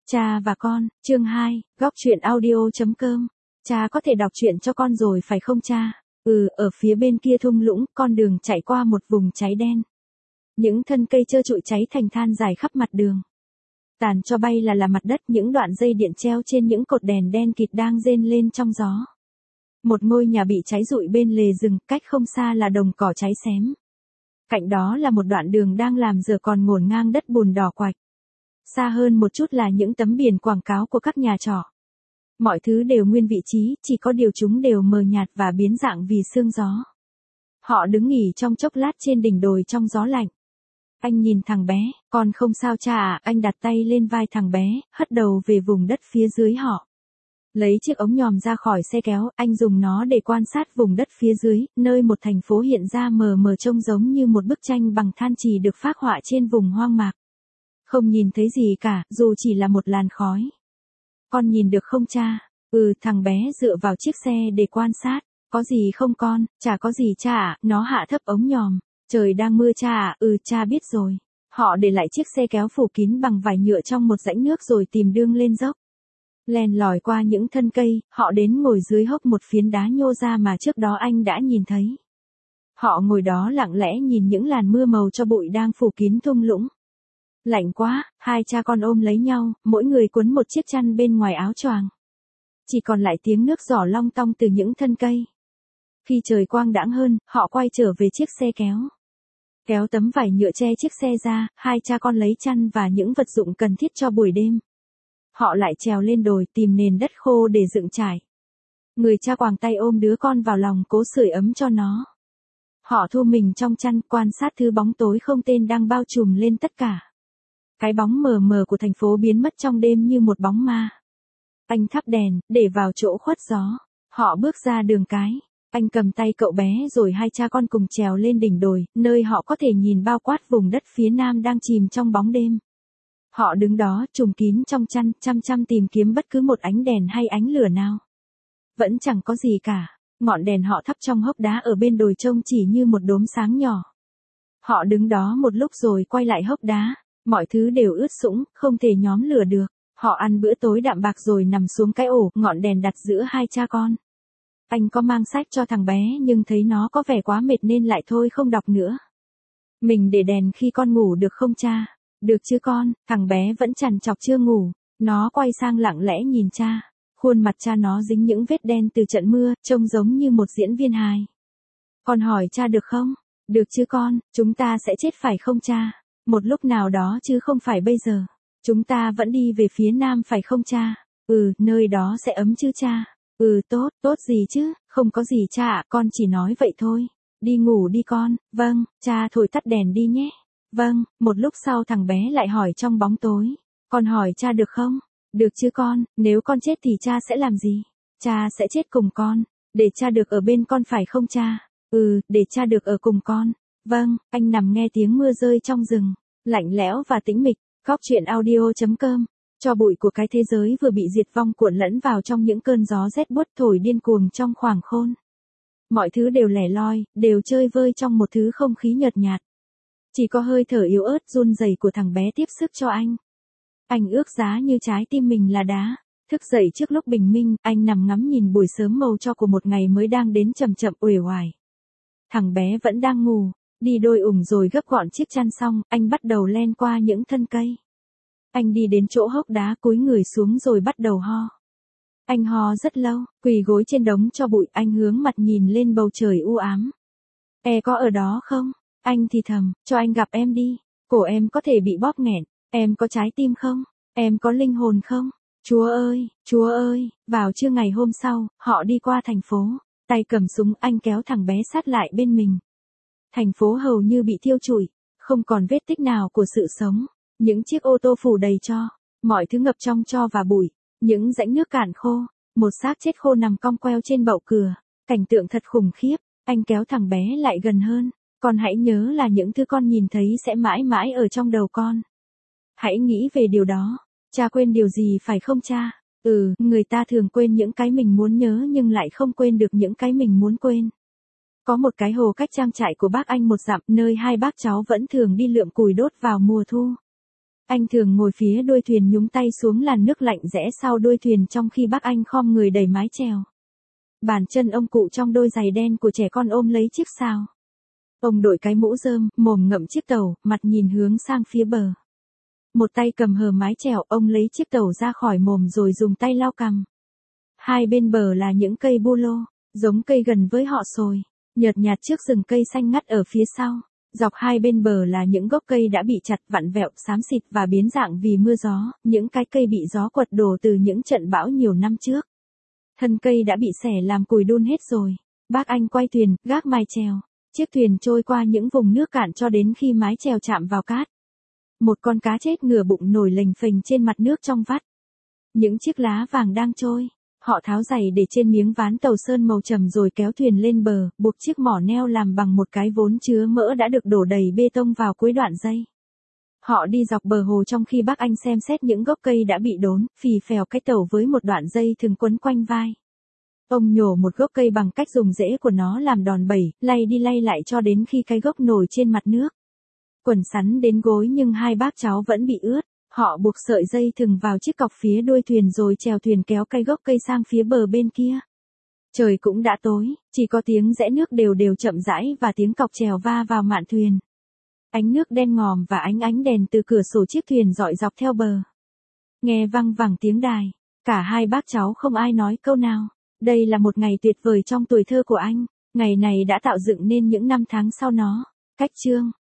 Cha và con, chương 2, góc truyện audio.com. Cha có thể đọc truyện cho con rồi phải không cha? Ở phía bên kia thung lũng, con đường chạy qua một vùng cháy đen. Những thân cây trơ trụi cháy thành than dài khắp mặt đường. Tàn cho bay là mặt đất, những đoạn dây điện treo trên những cột đèn đen kịt đang rên lên trong gió. Một ngôi nhà bị cháy rụi bên lề rừng, cách không xa là đồng cỏ cháy xém. Cạnh đó là một đoạn đường đang làm dở còn ngổn ngang đất bùn đỏ quạch. Xa hơn một chút là những tấm biển quảng cáo của các nhà trọ. Mọi thứ đều nguyên vị trí, chỉ có điều chúng đều mờ nhạt và biến dạng vì sương gió. Họ đứng nghỉ trong chốc lát trên đỉnh đồi trong gió lạnh. Anh nhìn thằng bé, con không sao cha à, anh đặt tay lên vai thằng bé, hất đầu về vùng đất phía dưới họ. Lấy chiếc ống nhòm ra khỏi xe kéo, anh dùng nó để quan sát vùng đất phía dưới, nơi một thành phố hiện ra mờ mờ trông giống như một bức tranh bằng than chì được phác họa trên vùng hoang mạc. Không nhìn thấy gì cả, dù chỉ là một làn khói. Con nhìn được không cha? Thằng bé dựa vào chiếc xe để quan sát. Có gì không con? Chả có gì cha ạ, nó hạ thấp ống nhòm. Trời đang mưa cha ạ, cha biết rồi. Họ để lại chiếc xe kéo phủ kín bằng vải nhựa trong một rãnh nước rồi tìm đường lên dốc. Len lỏi qua những thân cây, họ đến ngồi dưới hốc một phiến đá nhô ra mà trước đó anh đã nhìn thấy. Họ ngồi đó lặng lẽ nhìn những làn mưa màu cho bụi đang phủ kín thung lũng. Lạnh quá, hai cha con ôm lấy nhau, mỗi người cuốn một chiếc chăn bên ngoài áo choàng. Chỉ còn lại tiếng nước giỏ long tong từ những thân cây. Khi trời quang đãng hơn, họ quay trở về chiếc xe kéo. Kéo tấm vải nhựa che chiếc xe ra, hai cha con lấy chăn và những vật dụng cần thiết cho buổi đêm. Họ lại trèo lên đồi tìm nền đất khô để dựng trải. Người cha quàng tay ôm đứa con vào lòng cố sưởi ấm cho nó. Họ thu mình trong chăn quan sát thứ bóng tối không tên đang bao trùm lên tất cả. Cái bóng mờ mờ của thành phố biến mất trong đêm như một bóng ma. Anh thắp đèn, để vào chỗ khuất gió. Họ bước ra đường cái. Anh cầm tay cậu bé rồi hai cha con cùng trèo lên đỉnh đồi, nơi họ có thể nhìn bao quát vùng đất phía nam đang chìm trong bóng đêm. Họ đứng đó, trùm kín trong chăn, chăm chăm tìm kiếm bất cứ một ánh đèn hay ánh lửa nào. Vẫn chẳng có gì cả. Ngọn đèn họ thắp trong hốc đá ở bên đồi trông chỉ như một đốm sáng nhỏ. Họ đứng đó một lúc rồi quay lại hốc đá. Mọi thứ đều ướt sũng, không thể nhóm lửa được. Họ ăn bữa tối đạm bạc rồi nằm xuống cái ổ, ngọn đèn đặt giữa hai cha con. Anh có mang sách cho thằng bé nhưng thấy nó có vẻ quá mệt nên lại thôi không đọc nữa. Mình để đèn khi con ngủ được không cha? Được chứ con, thằng bé vẫn trằn trọc chưa ngủ. Nó quay sang lặng lẽ nhìn cha. Khuôn mặt cha nó dính những vết đen từ trận mưa, trông giống như một diễn viên hài. Con hỏi cha được không? Được chứ con, chúng ta sẽ chết phải không cha? Một lúc nào đó chứ không phải bây giờ. Chúng ta vẫn đi về phía nam phải không cha? Nơi đó sẽ ấm chứ cha? Tốt gì chứ, không có gì cha ạ, con chỉ nói vậy thôi. Đi ngủ đi con, vâng, cha thổi tắt đèn đi nhé. Vâng, một lúc sau thằng bé lại hỏi trong bóng tối. Con hỏi cha được không? Được chứ con, nếu con chết thì cha sẽ làm gì? Cha sẽ chết cùng con, để cha được ở bên con phải không cha? Để cha được ở cùng con. Vâng, anh nằm nghe tiếng mưa rơi trong rừng, lạnh lẽo và tĩnh mịch. Góc truyện audio.com. Cho bụi của cái thế giới vừa bị diệt vong cuộn lẫn vào trong những cơn gió rét buốt thổi điên cuồng trong khoảng khôn. Mọi thứ đều lẻ loi, đều chơi vơi trong một thứ không khí nhợt nhạt. Chỉ có hơi thở yếu ớt run rẩy của thằng bé tiếp sức cho anh. Anh ước giá như trái tim mình là đá. Thức dậy trước lúc bình minh, anh nằm ngắm nhìn buổi sớm màu cho của một ngày mới đang đến chậm chậm uể oải. Thằng bé vẫn đang ngủ. Đi đôi ủng rồi gấp gọn chiếc chăn xong, anh bắt đầu len qua những thân cây. Anh đi đến chỗ hốc đá cúi người xuống rồi bắt đầu ho. Anh ho rất lâu, quỳ gối trên đống tro bụi, anh hướng mặt nhìn lên bầu trời u ám. Có ở đó không? Anh thì thầm, cho anh gặp em đi. Cổ em có thể bị bóp nghẹn. Em có trái tim không? Em có linh hồn không? Chúa ơi, vào trưa ngày hôm sau, họ đi qua thành phố. Tay cầm súng anh kéo thằng bé sát lại bên mình. Thành phố hầu như bị thiêu trụi, không còn vết tích nào của sự sống. Những chiếc ô tô phủ đầy tro, mọi thứ ngập trong tro và bụi, những rãnh nước cạn khô, một xác chết khô nằm cong queo trên bậu cửa, cảnh tượng thật khủng khiếp. Anh kéo thằng bé lại gần hơn, con hãy nhớ là những thứ con nhìn thấy sẽ mãi mãi ở trong đầu con. Hãy nghĩ về điều đó. Cha quên điều gì phải không cha? Người ta thường quên những cái mình muốn nhớ nhưng lại không quên được những cái mình muốn quên. Có một cái hồ cách trang trại của bác anh một dặm, nơi hai bác cháu vẫn thường đi lượm củi đốt vào mùa thu. Anh thường ngồi phía đuôi thuyền nhúng tay xuống làn nước lạnh rẽ sau đuôi thuyền trong khi bác anh khom người đẩy mái chèo. Bàn chân ông cụ trong đôi giày đen của trẻ con ôm lấy chiếc sào. Ông đội cái mũ rơm, mồm ngậm chiếc tàu, mặt nhìn hướng sang phía bờ. Một tay cầm hờ mái chèo, ông lấy chiếc tàu ra khỏi mồm rồi dùng tay lau cằm. Hai bên bờ là những cây bu lô, giống cây gần với họ sồi, nhợt nhạt trước rừng cây xanh ngắt ở phía sau. Dọc hai bên bờ là những gốc cây đã bị chặt vặn vẹo, xám xịt và biến dạng vì mưa gió, những cái cây bị gió quật đổ từ những trận bão nhiều năm trước. Thân cây đã bị xẻ làm cùi đun hết rồi. Bác anh quay thuyền, gác mái chèo. Chiếc thuyền trôi qua những vùng nước cạn cho đến khi mái chèo chạm vào cát. Một con cá chết ngửa bụng nổi lềnh phềnh trên mặt nước trong vắt. Những chiếc lá vàng đang trôi. Họ tháo giày để trên miếng ván tàu sơn màu trầm rồi kéo thuyền lên bờ, buộc chiếc mỏ neo làm bằng một cái vốn chứa mỡ đã được đổ đầy bê tông vào cuối đoạn dây. Họ đi dọc bờ hồ trong khi bác anh xem xét những gốc cây đã bị đốn, phì phèo cái tàu với một đoạn dây thừng quấn quanh vai. Ông nhổ một gốc cây bằng cách dùng rễ của nó làm đòn bẩy, lay đi lay lại cho đến khi cái gốc nổi trên mặt nước. Quần sắn đến gối nhưng hai bác cháu vẫn bị ướt. Họ buộc sợi dây thừng vào chiếc cọc phía đuôi thuyền rồi chèo thuyền kéo cây gốc cây sang phía bờ bên kia. Trời cũng đã tối, chỉ có tiếng rẽ nước đều đều chậm rãi và tiếng cọc chèo va vào mạn thuyền. Ánh nước đen ngòm và ánh đèn từ cửa sổ chiếc thuyền dọi dọc theo bờ. Nghe văng vẳng tiếng đài, cả hai bác cháu không ai nói câu nào. Đây là một ngày tuyệt vời trong tuổi thơ của anh, ngày này đã tạo dựng nên những năm tháng sau nó. Cách chương